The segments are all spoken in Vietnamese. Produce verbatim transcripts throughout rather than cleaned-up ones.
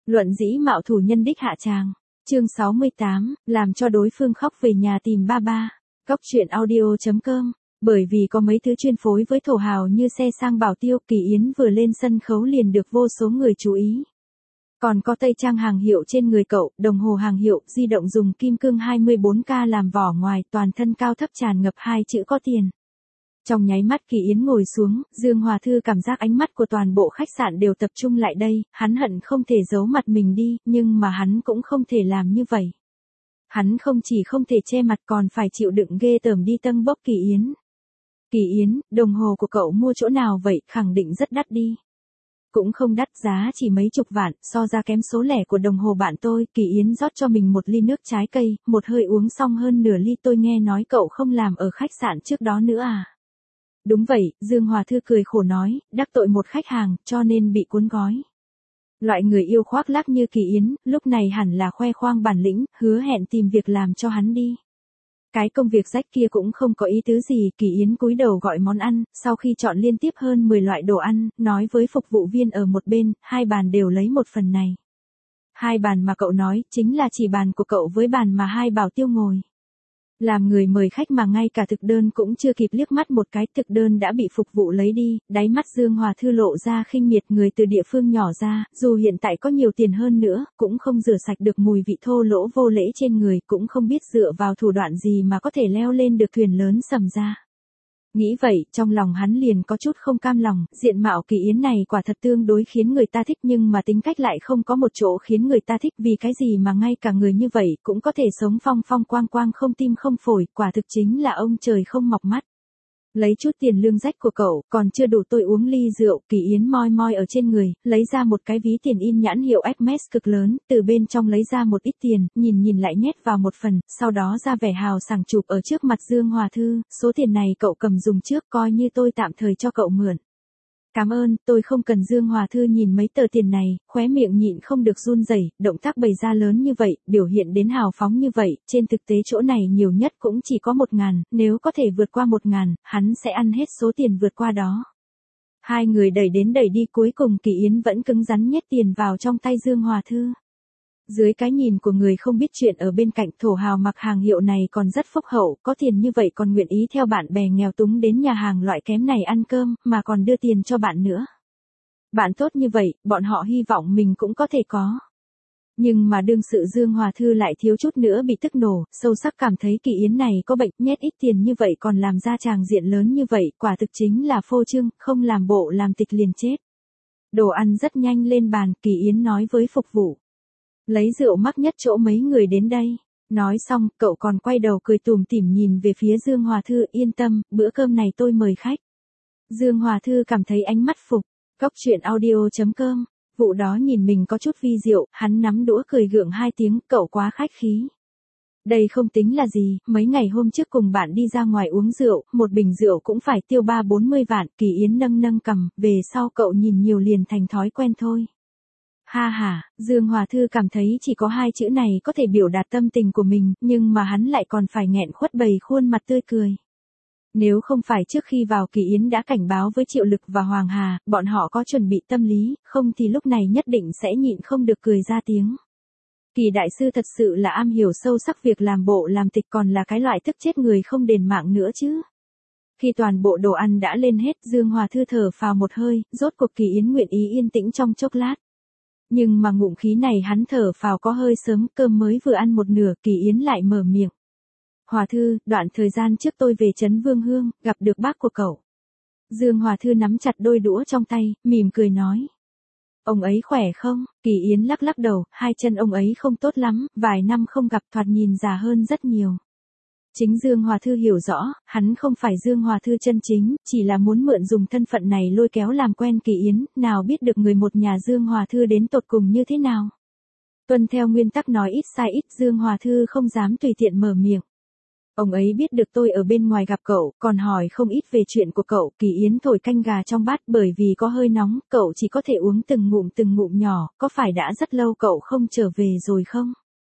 Luận dĩ mạo thủ nhân đích hạ tràng. Chương sáu mươi tám, làm cho đối phương khóc về nhà tìm ba ba. Góc truyện audio chấm com. Bởi vì có mấy thứ chuyên phối với thổ hào như xe sang bảo tiêu, Kỳ Yến vừa lên sân khấu liền được vô số người chú ý. Còn có tây trang hàng hiệu trên người cậu, đồng hồ hàng hiệu, di động dùng kim cương hai mươi bốn ca làm vỏ ngoài, toàn thân cao thấp tràn ngập hai chữ có tiền. Trong nháy mắt Kỳ Yến ngồi xuống, Dương Hòa Thư cảm giác ánh mắt của toàn bộ khách sạn đều tập trung lại đây, hắn hận không thể giấu mặt mình đi, nhưng mà hắn cũng không thể làm như vậy. Hắn không chỉ không thể che mặt còn phải chịu đựng ghê tởm đi tâng bốc Kỳ Yến. Kỳ Yến, đồng hồ của cậu mua chỗ nào vậy, khẳng định rất đắt đi. Cũng không đắt, giá chỉ mấy chục vạn, so ra kém số lẻ của đồng hồ bạn tôi. Kỳ Yến rót cho mình một ly nước trái cây, một hơi uống xong hơn nửa ly. Tôi nghe nói cậu không làm ở khách sạn trước đó nữa à? Đúng vậy, Dương Hòa Thư cười khổ nói, đắc tội một khách hàng, cho nên bị cuốn gói. Loại người yêu khoác lác như Kỳ Yến, lúc này hẳn là khoe khoang bản lĩnh, hứa hẹn tìm việc làm cho hắn đi. Cái công việc rách kia cũng không có ý tứ gì. Kỳ Yến cúi đầu gọi món ăn, sau khi chọn liên tiếp hơn mười loại đồ ăn, nói với phục vụ viên ở một bên, hai bàn đều lấy một phần này. Hai bàn mà cậu nói, chính là chỉ bàn của cậu với bàn mà hai bảo tiêu ngồi. Làm người mời khách mà ngay cả thực đơn cũng chưa kịp liếc mắt một cái, thực đơn đã bị phục vụ lấy đi. Đáy mắt Dương Hòa Thư lộ ra khinh miệt, người từ địa phương nhỏ ra, dù hiện tại có nhiều tiền hơn nữa, cũng không rửa sạch được mùi vị thô lỗ vô lễ trên người, cũng không biết dựa vào thủ đoạn gì mà có thể leo lên được thuyền lớn sầm ra. Nghĩ vậy, trong lòng hắn liền có chút không cam lòng, diện mạo Kỳ Yến này quả thật tương đối khiến người ta thích, nhưng mà tính cách lại không có một chỗ khiến người ta thích. Vì cái gì mà ngay cả người như vậy cũng có thể sống phong phong quang quang, không tim không phổi, quả thực chính là ông trời không mọc mắt. Lấy chút tiền lương rách của cậu, còn chưa đủ tôi uống ly rượu. Kỳ Yến moi moi ở trên người, lấy ra một cái ví tiền in nhãn hiệu Hermes cực lớn, từ bên trong lấy ra một ít tiền, nhìn nhìn lại nhét vào một phần, sau đó ra vẻ hào sảng chụp ở trước mặt Dương Hòa Thư, số tiền này cậu cầm dùng trước, coi như tôi tạm thời cho cậu mượn. Cảm ơn, tôi không cần. Dương Hòa Thư nhìn mấy tờ tiền này, khóe miệng nhịn không được run rẩy, động tác bày ra lớn như vậy, biểu hiện đến hào phóng như vậy, trên thực tế chỗ này nhiều nhất cũng chỉ có một ngàn, nếu có thể vượt qua một ngàn, hắn sẽ ăn hết số tiền vượt qua đó. Hai người đẩy đến đẩy đi, cuối cùng Kỳ Yến vẫn cứng rắn nhét tiền vào trong tay Dương Hòa Thư. Dưới cái nhìn của người không biết chuyện ở bên cạnh, thổ hào mặc hàng hiệu này còn rất phúc hậu, có tiền như vậy còn nguyện ý theo bạn bè nghèo túng đến nhà hàng loại kém này ăn cơm, mà còn đưa tiền cho bạn nữa. Bạn tốt như vậy, bọn họ hy vọng mình cũng có thể có. Nhưng mà đương sự Dương Hòa Thư lại thiếu chút nữa bị tức nổ, sâu sắc cảm thấy Kỳ Yến này có bệnh, nhét ít tiền như vậy còn làm ra tràng diện lớn như vậy, quả thực chính là phô trương, không làm bộ làm tịch liền chết. Đồ ăn rất nhanh lên bàn, Kỳ Yến nói với phục vụ. Lấy rượu mắc nhất chỗ mấy người đến đây. Nói xong, cậu còn quay đầu cười tủm tỉm nhìn về phía Dương Hòa Thư, yên tâm, bữa cơm này tôi mời khách. Dương Hòa Thư cảm thấy ánh mắt phục. Góc truyện audio chấm com. Vụ đó nhìn mình có chút vi diệu, hắn nắm đũa cười gượng hai tiếng, cậu quá khách khí. Đây không tính là gì, mấy ngày hôm trước cùng bạn đi ra ngoài uống rượu, một bình rượu cũng phải tiêu ba bốn mươi vạn. Kỳ Yến nâng nâng cằm, về sau cậu nhìn nhiều liền thành thói quen thôi. Ha ha, Dương Hòa Thư cảm thấy chỉ có hai chữ này có thể biểu đạt tâm tình của mình, nhưng mà hắn lại còn phải nghẹn khuất bày khuôn mặt tươi cười. Nếu không phải trước khi vào Kỳ Yến đã cảnh báo với Triệu Lực và Hoàng Hà, bọn họ có chuẩn bị tâm lý, không thì lúc này nhất định sẽ nhịn không được cười ra tiếng. Kỳ đại sư thật sự là am hiểu sâu sắc việc làm bộ làm tịch, còn là cái loại tức chết người không đền mạng nữa chứ. Khi toàn bộ đồ ăn đã lên hết, Dương Hòa Thư thở phào một hơi, rốt cuộc Kỳ Yến nguyện ý yên tĩnh trong chốc lát. Nhưng mà ngụm khí này hắn thở phào có hơi sớm, cơm mới vừa ăn một nửa, Kỳ Yến lại mở miệng. Hòa Thư, đoạn thời gian trước tôi về trấn Vương Hương, gặp được bác của cậu. Dương Hòa Thư nắm chặt đôi đũa trong tay, mỉm cười nói. Ông ấy khỏe không? Kỳ Yến lắc lắc đầu, hai chân ông ấy không tốt lắm, vài năm không gặp thoạt nhìn già hơn rất nhiều. Chính Dương Hòa Thư hiểu rõ, hắn không phải Dương Hòa Thư chân chính, chỉ là muốn mượn dùng thân phận này lôi kéo làm quen Kỳ Yến, nào biết được người một nhà Dương Hòa Thư đến tột cùng như thế nào. Tuân theo nguyên tắc nói ít sai ít, Dương Hòa Thư không dám tùy tiện mở miệng. Ông ấy biết được tôi ở bên ngoài gặp cậu, còn hỏi không ít về chuyện của cậu. Kỳ Yến thổi canh gà trong bát, bởi vì có hơi nóng, cậu chỉ có thể uống từng ngụm từng ngụm nhỏ, có phải đã rất lâu cậu không trở về rồi không?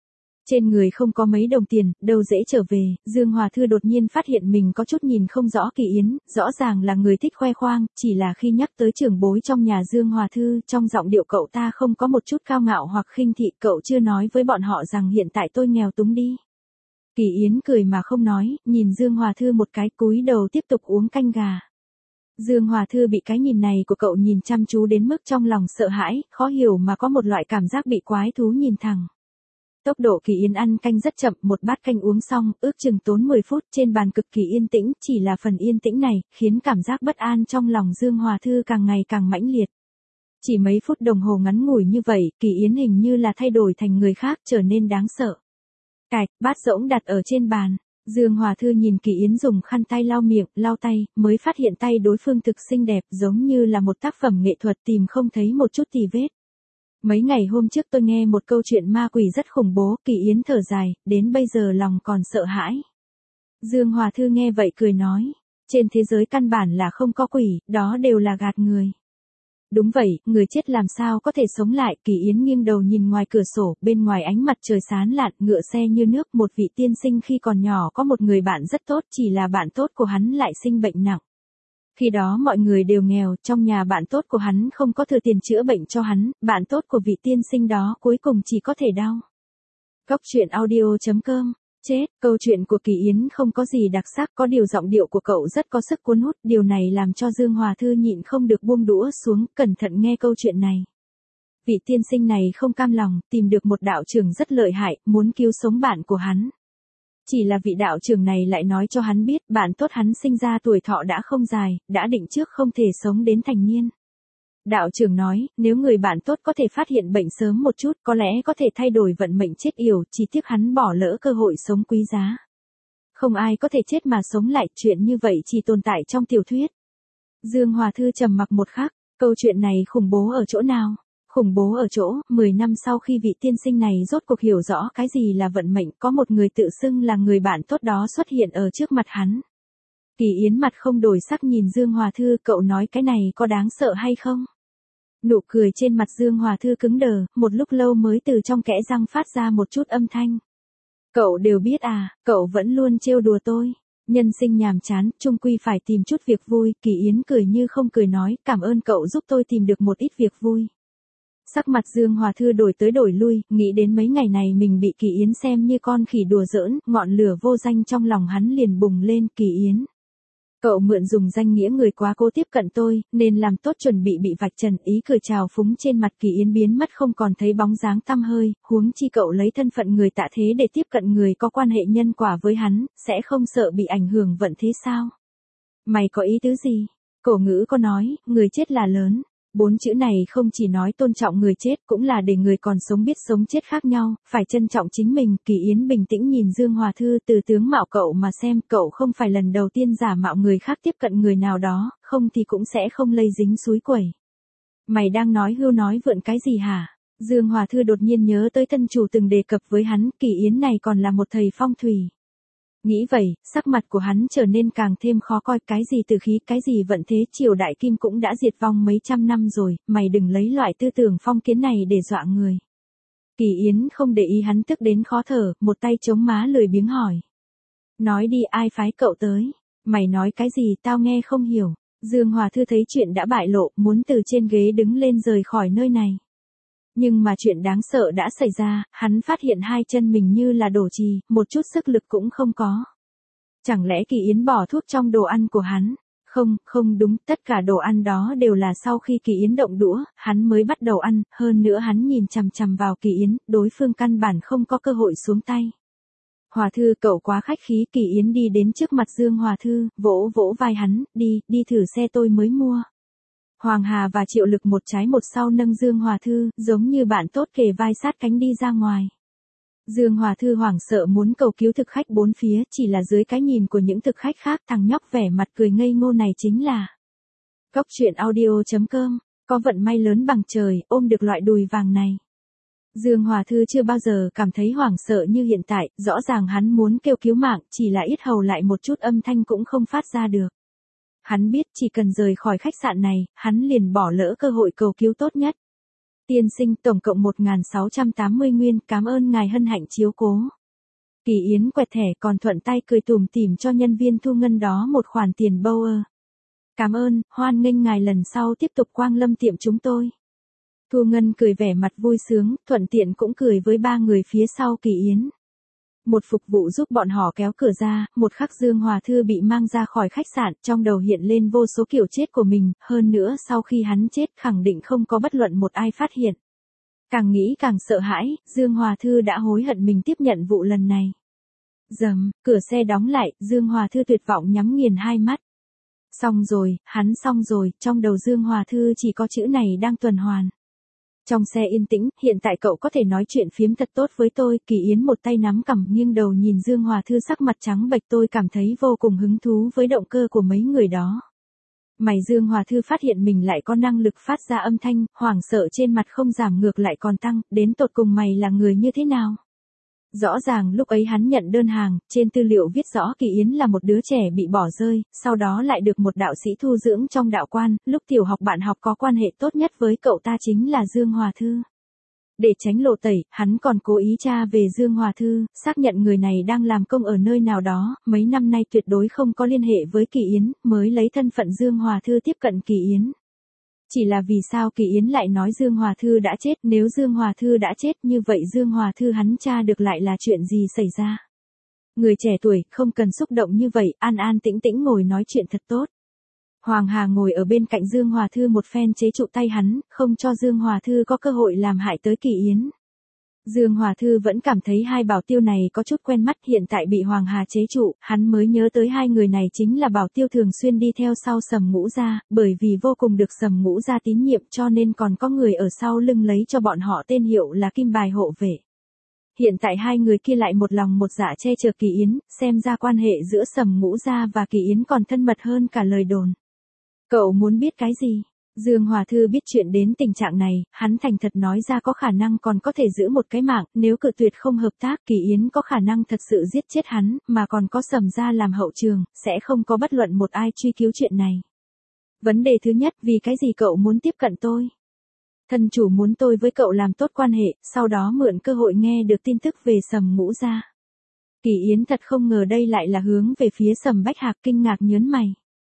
Trên người không có mấy đồng tiền, đâu dễ trở về, Dương Hòa Thư đột nhiên phát hiện mình có chút nhìn không rõ Kỳ Yến, rõ ràng là người thích khoe khoang, chỉ là khi nhắc tới trưởng bối trong nhà Dương Hòa Thư, trong giọng điệu cậu ta không có một chút cao ngạo hoặc khinh thị, cậu chưa nói với bọn họ rằng hiện tại tôi nghèo túng đi. Kỳ Yến cười mà không nói, nhìn Dương Hòa Thư một cái, cúi đầu tiếp tục uống canh gà. Dương Hòa Thư bị cái nhìn này của cậu nhìn chăm chú đến mức trong lòng sợ hãi, khó hiểu mà có một loại cảm giác bị quái thú nhìn thẳng. Tốc độ Kỳ Yến ăn canh rất chậm, một bát canh uống xong, ước chừng tốn mười phút, trên bàn cực kỳ yên tĩnh, chỉ là phần yên tĩnh này, khiến cảm giác bất an trong lòng Dương Hòa Thư càng ngày càng mãnh liệt. Chỉ mấy phút đồng hồ ngắn ngủi như vậy, Kỳ Yến hình như là thay đổi thành người khác, trở nên đáng sợ. Cạch, bát rỗng đặt ở trên bàn. Dương Hòa Thư nhìn Kỳ Yến dùng khăn tay lau miệng, lau tay, mới phát hiện tay đối phương thực xinh đẹp, giống như là một tác phẩm nghệ thuật tìm không thấy một chút tì vết. Mấy ngày hôm trước tôi nghe một câu chuyện ma quỷ rất khủng bố, Kỳ Yến thở dài, đến bây giờ lòng còn sợ hãi. Dương Hòa Thư nghe vậy cười nói, trên thế giới căn bản là không có quỷ, đó đều là gạt người. Đúng vậy, người chết làm sao có thể sống lại, Kỳ Yến nghiêng đầu nhìn ngoài cửa sổ, bên ngoài ánh mặt trời sáng lạn, ngựa xe như nước, một vị tiên sinh khi còn nhỏ có một người bạn rất tốt, chỉ là bạn tốt của hắn lại sinh bệnh nặng. Khi đó mọi người đều nghèo, trong nhà bạn tốt của hắn không có thừa tiền chữa bệnh cho hắn, bạn tốt của vị tiên sinh đó cuối cùng chỉ có thể đau. Cốc truyện audio chấm com. Chết, câu chuyện của Kỳ Yến không có gì đặc sắc, có điều giọng điệu của cậu rất có sức cuốn hút, điều này làm cho Dương Hòa Thư nhịn không được buông đũa xuống, cẩn thận nghe câu chuyện này. Vị tiên sinh này không cam lòng, tìm được một đạo trưởng rất lợi hại, muốn cứu sống bạn của hắn. Chỉ là vị đạo trưởng này lại nói cho hắn biết, bạn tốt hắn sinh ra tuổi thọ đã không dài, đã định trước không thể sống đến thành niên. Đạo trưởng nói, nếu người bạn tốt có thể phát hiện bệnh sớm một chút, có lẽ có thể thay đổi vận mệnh chết yểu, chỉ tiếc hắn bỏ lỡ cơ hội sống quý giá. Không ai có thể chết mà sống lại, chuyện như vậy chỉ tồn tại trong tiểu thuyết. Dương Hòa Thư trầm mặc một khắc, câu chuyện này khủng bố ở chỗ nào? Khủng bố ở chỗ, mười năm sau khi vị tiên sinh này rốt cuộc hiểu rõ cái gì là vận mệnh, có một người tự xưng là người bạn tốt đó xuất hiện ở trước mặt hắn. Kỳ Yến mặt không đổi sắc nhìn Dương Hòa Thư, cậu nói cái này có đáng sợ hay không? Nụ cười trên mặt Dương Hòa Thư cứng đờ, một lúc lâu mới từ trong kẽ răng phát ra một chút âm thanh. Cậu đều biết à, cậu vẫn luôn trêu đùa tôi. Nhân sinh nhàm chán, chung quy phải tìm chút việc vui, Kỳ Yến cười như không cười nói, cảm ơn cậu giúp tôi tìm được một ít việc vui. Sắc mặt Dương Hòa Thư đổi tới đổi lui, nghĩ đến mấy ngày này mình bị Kỳ Yến xem như con khỉ đùa giỡn, ngọn lửa vô danh trong lòng hắn liền bùng lên. Kỳ Yến, cậu mượn dùng danh nghĩa người quá cố tiếp cận tôi, nên làm tốt chuẩn bị bị vạch trần, ý cười trào phúng trên mặt Kỳ Yến biến mất không còn thấy bóng dáng tăm hơi, huống chi cậu lấy thân phận người tạ thế để tiếp cận người có quan hệ nhân quả với hắn, sẽ không sợ bị ảnh hưởng vận thế sao? Mày có ý tứ gì? Cổ ngữ có nói, người chết là lớn. Bốn chữ này không chỉ nói tôn trọng người chết, cũng là để người còn sống biết sống chết khác nhau, phải trân trọng chính mình. Kỳ Yến bình tĩnh nhìn Dương Hòa Thư, từ tướng mạo cậu mà xem, cậu không phải lần đầu tiên giả mạo người khác tiếp cận người nào đó, không thì cũng sẽ không lây dính suối quẩy. Mày đang nói hưu nói vượn cái gì hả? Dương Hòa Thư đột nhiên nhớ tới thân chủ từng đề cập với hắn, Kỳ Yến này còn là một thầy phong thủy. Nghĩ vậy, sắc mặt của hắn trở nên càng thêm khó coi, cái gì từ khí, cái gì vận thế, triều đại Kim cũng đã diệt vong mấy trăm năm rồi, mày đừng lấy loại tư tưởng phong kiến này để dọa người. Kỳ Yến không để ý hắn tức đến khó thở, một tay chống má lười biếng hỏi. Nói đi, ai phái cậu tới? Mày nói cái gì tao nghe không hiểu. Dương Hòa Thư thấy chuyện đã bại lộ, muốn từ trên ghế đứng lên rời khỏi nơi này. Nhưng mà chuyện đáng sợ đã xảy ra, hắn phát hiện hai chân mình như là đổ chì, một chút sức lực cũng không có. Chẳng lẽ Kỳ Yến bỏ thuốc trong đồ ăn của hắn? Không, không đúng, tất cả đồ ăn đó đều là sau khi Kỳ Yến động đũa, hắn mới bắt đầu ăn, hơn nữa hắn nhìn chằm chằm vào Kỳ Yến, đối phương căn bản không có cơ hội xuống tay. Hòa Thư, cậu quá khách khí. Kỳ Yến đi đến trước mặt Dương Hòa Thư, vỗ vỗ vai hắn, đi, đi thử xe tôi mới mua. Hoàng Hà và Triệu Lực một trái một sau nâng Dương Hòa Thư, giống như bạn tốt kề vai sát cánh đi ra ngoài. Dương Hòa Thư hoảng sợ muốn cầu cứu thực khách bốn phía, chỉ là dưới cái nhìn của những thực khách khác, thằng nhóc vẻ mặt cười ngây ngô này chính là Cốc truyện audio chấm com, có vận may lớn bằng trời, ôm được loại đùi vàng này. Dương Hòa Thư chưa bao giờ cảm thấy hoảng sợ như hiện tại, rõ ràng hắn muốn kêu cứu mạng, chỉ là yết hầu lại một chút âm thanh cũng không phát ra được. Hắn biết chỉ cần rời khỏi khách sạn này, hắn liền bỏ lỡ cơ hội cầu cứu tốt nhất. Tiên sinh tổng cộng một nghìn sáu trăm tám mươi nguyên, cảm ơn ngài hân hạnh chiếu cố. Kỳ Yến quẹt thẻ còn thuận tay cười tủm tỉm cho nhân viên thu ngân đó một khoản tiền bâu ơ. Cảm ơn, hoan nghênh ngài lần sau tiếp tục quang lâm tiệm chúng tôi. Thu ngân cười vẻ mặt vui sướng, thuận tiện cũng cười với ba người phía sau Kỳ Yến. Một phục vụ giúp bọn họ kéo cửa ra, một khắc Dương Hòa Thư bị mang ra khỏi khách sạn, trong đầu hiện lên vô số kiểu chết của mình, hơn nữa sau khi hắn chết khẳng định không có bất luận một ai phát hiện. Càng nghĩ càng sợ hãi, Dương Hòa Thư đã hối hận mình tiếp nhận vụ lần này. Dầm, cửa xe đóng lại, Dương Hòa Thư tuyệt vọng nhắm nghiền hai mắt. Xong rồi, hắn xong rồi, trong đầu Dương Hòa Thư chỉ có chữ này đang tuần hoàn. Trong xe yên tĩnh, hiện tại cậu có thể nói chuyện phiếm thật tốt với tôi, Kỳ Yến một tay nắm cằm nghiêng đầu nhìn Dương Hòa Thư sắc mặt trắng bệch, tôi cảm thấy vô cùng hứng thú với động cơ của mấy người đó. Mày Dương Hòa Thư phát hiện mình lại có năng lực phát ra âm thanh, hoảng sợ trên mặt không giảm ngược lại còn tăng, đến tột cùng mày là người như thế nào? Rõ ràng lúc ấy hắn nhận đơn hàng, trên tư liệu viết rõ Kỳ Yến là một đứa trẻ bị bỏ rơi, sau đó lại được một đạo sĩ thu dưỡng trong đạo quan, lúc tiểu học bạn học có quan hệ tốt nhất với cậu ta chính là Dương Hòa Thư. Để tránh lộ tẩy, hắn còn cố ý tra về Dương Hòa Thư, xác nhận người này đang làm công ở nơi nào đó, mấy năm nay tuyệt đối không có liên hệ với Kỳ Yến, mới lấy thân phận Dương Hòa Thư tiếp cận Kỳ Yến. Chỉ là vì sao Kỳ Yến lại nói Dương Hòa Thư đã chết, nếu Dương Hòa Thư đã chết như vậy Dương Hòa Thư hắn tra được lại là chuyện gì xảy ra? Người trẻ tuổi, không cần xúc động như vậy, an an tĩnh tĩnh ngồi nói chuyện thật tốt. Hoàng Hà ngồi ở bên cạnh Dương Hòa Thư một phen chế trụ tay hắn, không cho Dương Hòa Thư có cơ hội làm hại tới Kỳ Yến. Dương Hòa Thư vẫn cảm thấy hai bảo tiêu này có chút quen mắt, hiện tại bị Hoàng Hà chế trụ, hắn mới nhớ tới hai người này chính là bảo tiêu thường xuyên đi theo sau Sầm Ngũ Gia, bởi vì vô cùng được Sầm Ngũ Gia tín nhiệm cho nên còn có người ở sau lưng lấy cho bọn họ tên hiệu là Kim Bài hộ vệ. Hiện tại hai người kia lại một lòng một dạ che chở Kỳ Yến, xem ra quan hệ giữa Sầm Ngũ Gia và Kỳ Yến còn thân mật hơn cả lời đồn. Cậu muốn biết cái gì? Dương Hòa Thư biết chuyện đến tình trạng này, hắn thành thật nói ra có khả năng còn có thể giữ một cái mạng, nếu cự tuyệt không hợp tác Kỳ Yến có khả năng thật sự giết chết hắn, mà còn có Sầm gia làm hậu trường, sẽ không có bất luận một ai truy cứu chuyện này. Vấn đề thứ nhất, vì cái gì cậu muốn tiếp cận tôi? Thân chủ muốn tôi với cậu làm tốt quan hệ, sau đó mượn cơ hội nghe được tin tức về Sầm Ngũ Gia. Kỳ Yến thật không ngờ đây lại là hướng về phía Sầm Bách Hạc, kinh ngạc nhớn mày.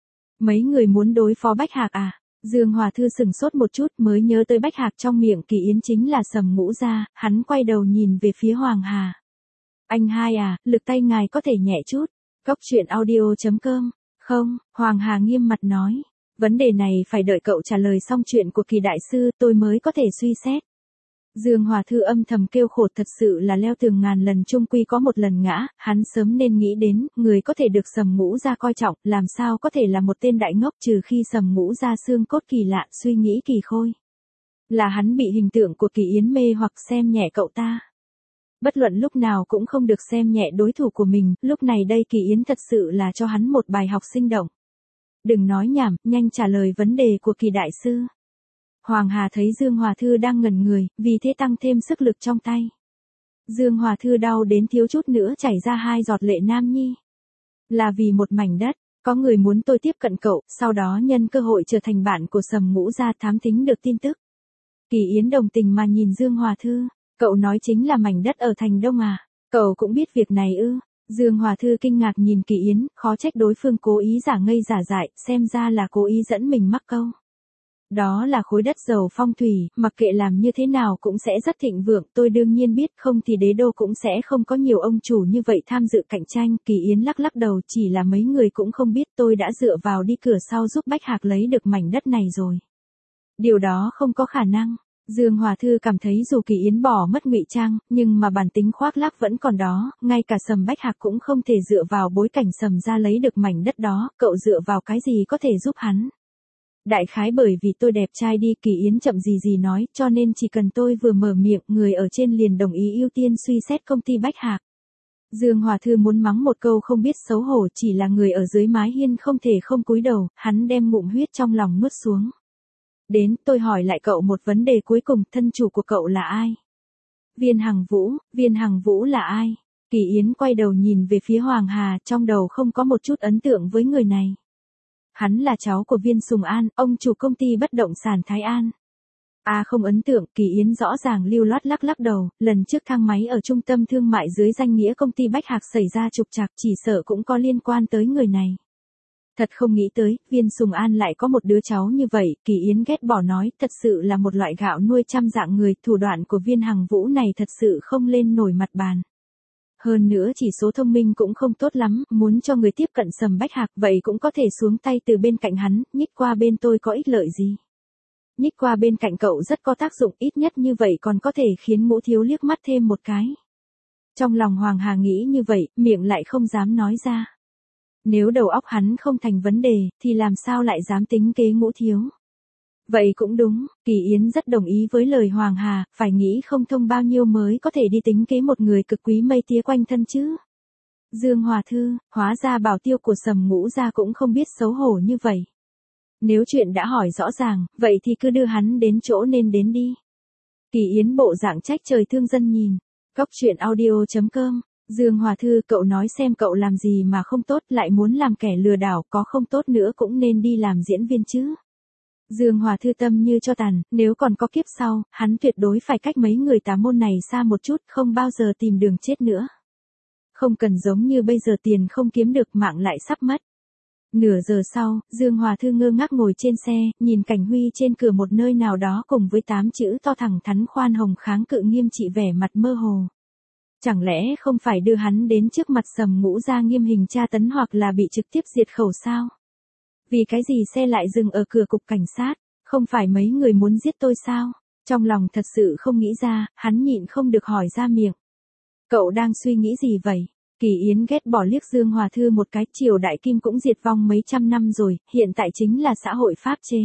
Mấy người muốn đối phó Bách Hạc à? Dương Hòa Thư sừng sốt một chút mới nhớ tới Bách Hạc trong miệng Kỳ Yến chính là Sầm Ngũ Gia, hắn quay đầu nhìn về phía Hoàng Hà. Anh hai à, lực tay ngài có thể nhẹ chút. Cóc truyện audio chấm com. Không, Hoàng Hà nghiêm mặt nói. Vấn đề này phải đợi cậu trả lời xong chuyện của Kỳ đại sư tôi mới có thể suy xét. Dương Hòa Thư âm thầm kêu khổ, thật sự là leo tường ngàn lần chung quy có một lần ngã, hắn sớm nên nghĩ đến, người có thể được Sầm Ngũ Gia coi trọng, làm sao có thể là một tên đại ngốc, trừ khi Sầm Ngũ Gia xương cốt kỳ lạ, suy nghĩ kỳ khôi. Là hắn bị hình tượng của Kỳ Yến mê hoặc xem nhẹ cậu ta. Bất luận lúc nào cũng không được xem nhẹ đối thủ của mình, lúc này đây Kỳ Yến thật sự là cho hắn một bài học sinh động. Đừng nói nhảm, nhanh trả lời vấn đề của Kỳ đại sư. Hoàng Hà thấy Dương Hòa Thư đang ngẩn người, vì thế tăng thêm sức lực trong tay. Dương Hòa Thư đau đến thiếu chút nữa chảy ra hai giọt lệ nam nhi. Là vì một mảnh đất, có người muốn tôi tiếp cận cậu, sau đó nhân cơ hội trở thành bạn của Sầm Ngũ Gia thám thính được tin tức. Kỳ Yến đồng tình mà nhìn Dương Hòa Thư, cậu nói chính là mảnh đất ở thành Đông à, cậu cũng biết việc này ư? Dương Hòa Thư kinh ngạc nhìn Kỳ Yến, khó trách đối phương cố ý giả ngây giả dại, xem ra là cố ý dẫn mình mắc câu. Đó là khối đất giàu phong thủy, mặc kệ làm như thế nào cũng sẽ rất thịnh vượng, tôi đương nhiên biết, không thì đế đô cũng sẽ không có nhiều ông chủ như vậy tham dự cạnh tranh. Kỳ Yến lắc lắc đầu, chỉ là mấy người cũng không biết tôi đã dựa vào đi cửa sau giúp Bách Hạc lấy được mảnh đất này rồi. Điều đó không có khả năng. Dương Hòa Thư cảm thấy dù Kỳ Yến bỏ mất ngụy trang, nhưng mà bản tính khoác lác vẫn còn đó, ngay cả Sầm Bách Hạc cũng không thể dựa vào bối cảnh Sầm gia lấy được mảnh đất đó, cậu dựa vào cái gì có thể giúp hắn? Đại khái bởi vì tôi đẹp trai đi, Kỳ Yến chậm gì gì nói, cho nên chỉ cần tôi vừa mở miệng, người ở trên liền đồng ý ưu tiên suy xét công ty Bách Hạc. Dương Hòa Thư muốn mắng một câu không biết xấu hổ, chỉ là người ở dưới mái hiên không thể không cúi đầu, hắn đem ngụm huyết trong lòng nuốt xuống. Đến, tôi hỏi lại cậu một vấn đề cuối cùng, thân chủ của cậu là ai? Viên Hằng Vũ, Viên Hằng Vũ là ai? Kỳ Yến quay đầu nhìn về phía Hoàng Hà, trong đầu không có một chút ấn tượng với người này. Hắn là cháu của Viên Sùng An, ông chủ công ty bất động sản Thái An. A à không ấn tượng, Kỳ Yến rõ ràng lưu loát lắc lắc đầu, lần trước thang máy ở trung tâm thương mại dưới danh nghĩa công ty Bách Hạc xảy ra trục trặc chỉ sợ cũng có liên quan tới người này. Thật không nghĩ tới, Viên Sùng An lại có một đứa cháu như vậy, Kỳ Yến ghét bỏ nói, thật sự là một loại gạo nuôi trăm dạng người, thủ đoạn của Viên Hằng Vũ này thật sự không lên nổi mặt bàn. Hơn nữa chỉ số thông minh cũng không tốt lắm, muốn cho người tiếp cận Sầm Bách Hạc vậy cũng có thể xuống tay từ bên cạnh hắn, nhích qua bên tôi có ích lợi gì. Nhích qua bên cạnh cậu rất có tác dụng, ít nhất như vậy còn có thể khiến Ngũ Thiếu liếc mắt thêm một cái. Trong lòng Hoàng Hà nghĩ như vậy, miệng lại không dám nói ra. Nếu đầu óc hắn không thành vấn đề, thì làm sao lại dám tính kế Ngũ Thiếu. Vậy cũng đúng, Kỳ Yến rất đồng ý với lời Hoàng Hà, phải nghĩ không thông bao nhiêu mới có thể đi tính kế một người cực quý mây tía quanh thân chứ. Dương Hòa Thư, hóa ra bảo tiêu của Sầm Ngũ gia cũng không biết xấu hổ như vậy. Nếu chuyện đã hỏi rõ ràng, vậy thì cứ đưa hắn đến chỗ nên đến đi. Kỳ Yến bộ dạng trách trời thương dân nhìn. Cóc truyện audio chấm com. Dương Hòa Thư, cậu nói xem cậu làm gì mà không tốt, lại muốn làm kẻ lừa đảo, có không tốt nữa cũng nên đi làm diễn viên chứ. Dương Hòa Thư tâm như cho tàn, nếu còn có kiếp sau, hắn tuyệt đối phải cách mấy người tà môn này xa một chút, không bao giờ tìm đường chết nữa. Không cần giống như bây giờ tiền không kiếm được, mạng lại sắp mất. Nửa giờ sau, Dương Hòa Thư ngơ ngác ngồi trên xe, nhìn cảnh huy trên cửa một nơi nào đó cùng với tám chữ to thẳng thắn khoan hồng kháng cự nghiêm trị vẻ mặt mơ hồ. Chẳng lẽ không phải đưa hắn đến trước mặt Sầm Ngũ gia nghiêm hình tra tấn hoặc là bị trực tiếp diệt khẩu sao? Vì cái gì xe lại dừng ở cửa cục cảnh sát, không phải mấy người muốn giết tôi sao? Trong lòng thật sự không nghĩ ra, hắn nhịn không được hỏi ra miệng. Cậu đang suy nghĩ gì vậy? Kỳ Yến ghét bỏ liếc Dương Hòa Thư một cái, triều đại Kim cũng diệt vong mấy trăm năm rồi, hiện tại chính là xã hội pháp chế.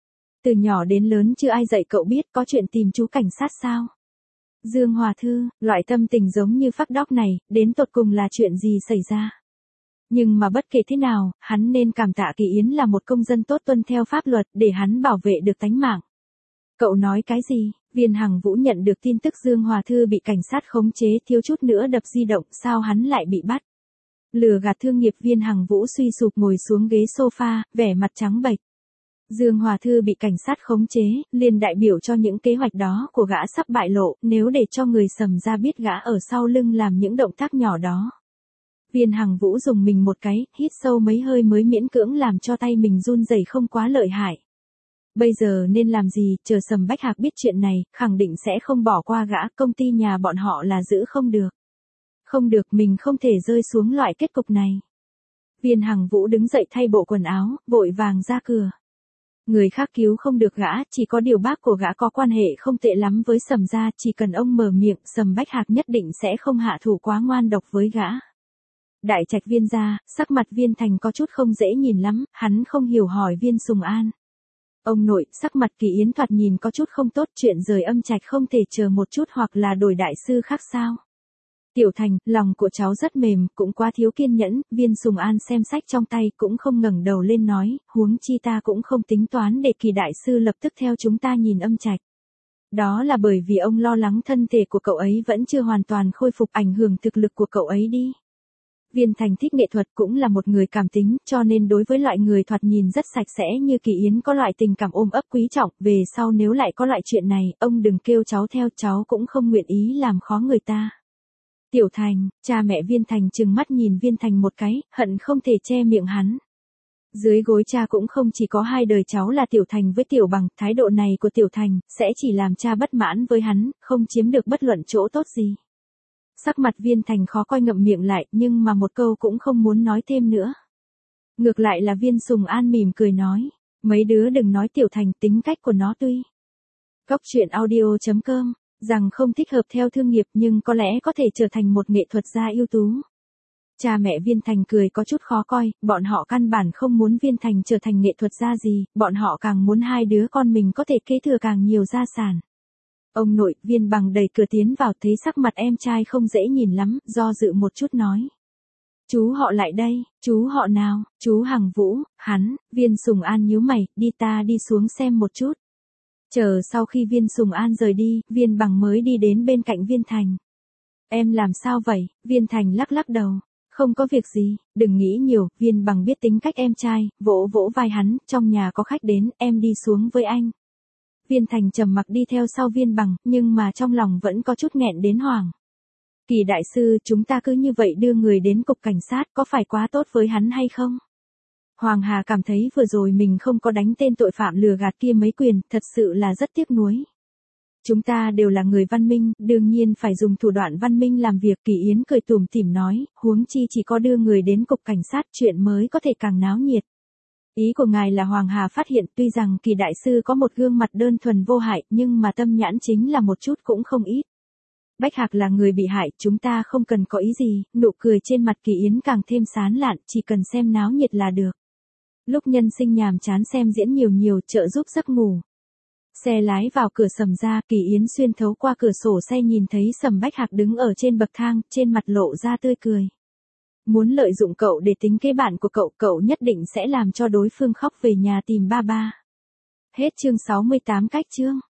Từ nhỏ đến lớn chưa ai dạy cậu biết có chuyện tìm chú cảnh sát sao? Dương Hòa Thư, loại tâm tình giống như phác đóc này, đến tột cùng là chuyện gì xảy ra? Nhưng mà bất kể thế nào, hắn nên cảm tạ Kỳ Yến là một công dân tốt tuân theo pháp luật để hắn bảo vệ được tánh mạng. Cậu nói cái gì? Viên Hằng Vũ nhận được tin tức Dương Hòa Thư bị cảnh sát khống chế, thiếu chút nữa đập di động, sao hắn lại bị bắt? Lừa gạt thương nghiệp. Viên Hằng Vũ suy sụp ngồi xuống ghế sofa, vẻ mặt trắng bệch. Dương Hòa Thư bị cảnh sát khống chế, liền đại biểu cho những kế hoạch đó của gã sắp bại lộ, nếu để cho người Sầm gia biết gã ở sau lưng làm những động tác nhỏ đó. Viên Hằng Vũ dùng mình một cái, hít sâu mấy hơi mới miễn cưỡng làm cho tay mình run rẩy không quá lợi hại. Bây giờ nên làm gì, chờ Sầm Bách Hạc biết chuyện này, khẳng định sẽ không bỏ qua gã, công ty nhà bọn họ là giữ không được. Không được, mình không thể rơi xuống loại kết cục này. Viên Hằng Vũ đứng dậy thay bộ quần áo, vội vàng ra cửa. Người khác cứu không được gã, chỉ có điều bác của gã có quan hệ không tệ lắm với Sầm gia, chỉ cần ông mở miệng, Sầm Bách Hạc nhất định sẽ không hạ thủ quá ngoan độc với gã. Đại trạch Viên gia, sắc mặt Viên Thành có chút không dễ nhìn lắm, hắn không hiểu hỏi Viên Sùng An. Ông nội, sắc mặt Kỳ Yến thoạt nhìn có chút không tốt, chuyện rời âm trạch không thể chờ một chút hoặc là đổi đại sư khác sao? Tiểu Thành, lòng của cháu rất mềm, cũng quá thiếu kiên nhẫn. Viên Sùng An xem sách trong tay cũng không ngẩng đầu lên nói, huống chi ta cũng không tính toán để Kỳ đại sư lập tức theo chúng ta nhìn âm trạch. Đó là bởi vì ông lo lắng thân thể của cậu ấy vẫn chưa hoàn toàn khôi phục, ảnh hưởng thực lực của cậu ấy đi. Viên Thành thích nghệ thuật, cũng là một người cảm tính, cho nên đối với loại người thoạt nhìn rất sạch sẽ như Kỳ Yến có loại tình cảm ôm ấp quý trọng, về sau nếu lại có loại chuyện này, ông đừng kêu cháu theo, cháu cũng không nguyện ý làm khó người ta. Tiểu Thành, cha mẹ Viên Thành trừng mắt nhìn Viên Thành một cái, hận không thể che miệng hắn. Dưới gối cha cũng không chỉ có hai đời cháu là Tiểu Thành với Tiểu Bằng, thái độ này của Tiểu Thành, sẽ chỉ làm cha bất mãn với hắn, không chiếm được bất luận chỗ tốt gì. Sắc mặt Viên Thành khó coi, ngậm miệng lại, nhưng mà một câu cũng không muốn nói thêm nữa. Ngược lại là Viên Sùng An mỉm cười nói, mấy đứa đừng nói Tiểu Thành, tính cách của nó tuy. Cóc truyện audio chấm com, rằng không thích hợp theo thương nghiệp nhưng có lẽ có thể trở thành một nghệ thuật gia ưu tú. Cha mẹ Viên Thành cười có chút khó coi, bọn họ căn bản không muốn Viên Thành trở thành nghệ thuật gia gì, bọn họ càng muốn hai đứa con mình có thể kế thừa càng nhiều gia sản. Ông nội, Viên Bằng đẩy cửa tiến vào, thấy sắc mặt em trai không dễ nhìn lắm, do dự một chút nói. Chú họ lại đây, chú họ nào, chú Hằng Vũ, hắn. Viên Sùng An nhíu mày, đi ta đi xuống xem một chút. Chờ sau khi Viên Sùng An rời đi, Viên Bằng mới đi đến bên cạnh Viên Thành. Em làm sao vậy? Viên Thành lắc lắc đầu. Không có việc gì, đừng nghĩ nhiều. Viên Bằng biết tính cách em trai, vỗ vỗ vai hắn, trong nhà có khách đến, em đi xuống với anh. Viên Thành trầm mặc đi theo sau Viên Bằng, nhưng mà trong lòng vẫn có chút nghẹn đến hoảng. Kỳ đại sư, chúng ta cứ như vậy đưa người đến cục cảnh sát, có phải quá tốt với hắn hay không? Hoàng Hà cảm thấy vừa rồi mình không có đánh tên tội phạm lừa gạt kia mấy quyền, thật sự là rất tiếc nuối. Chúng ta đều là người văn minh, đương nhiên phải dùng thủ đoạn văn minh làm việc. Kỳ Yến cười tủm tỉm nói, huống chi chỉ có đưa người đến cục cảnh sát chuyện mới có thể càng náo nhiệt. Ý của ngài là Hoàng Hà phát hiện tuy rằng Kỳ đại sư có một gương mặt đơn thuần vô hại nhưng mà tâm nhãn chính là một chút cũng không ít. Bách Hạc là người bị hại, chúng ta không cần có ý gì, nụ cười trên mặt Kỳ Yến càng thêm sán lạn, chỉ cần xem náo nhiệt là được. Lúc nhân sinh nhàm chán xem diễn nhiều nhiều trợ giúp giấc ngủ. Xe lái vào cửa Sầm ra, Kỳ Yến xuyên thấu qua cửa sổ xe nhìn thấy Sầm Bách Hạc đứng ở trên bậc thang, trên mặt lộ ra tươi cười. Muốn lợi dụng cậu để tính kế bạn của cậu, cậu nhất định sẽ làm cho đối phương khóc về nhà tìm ba ba. Hết chương sáu mươi tám cách chương.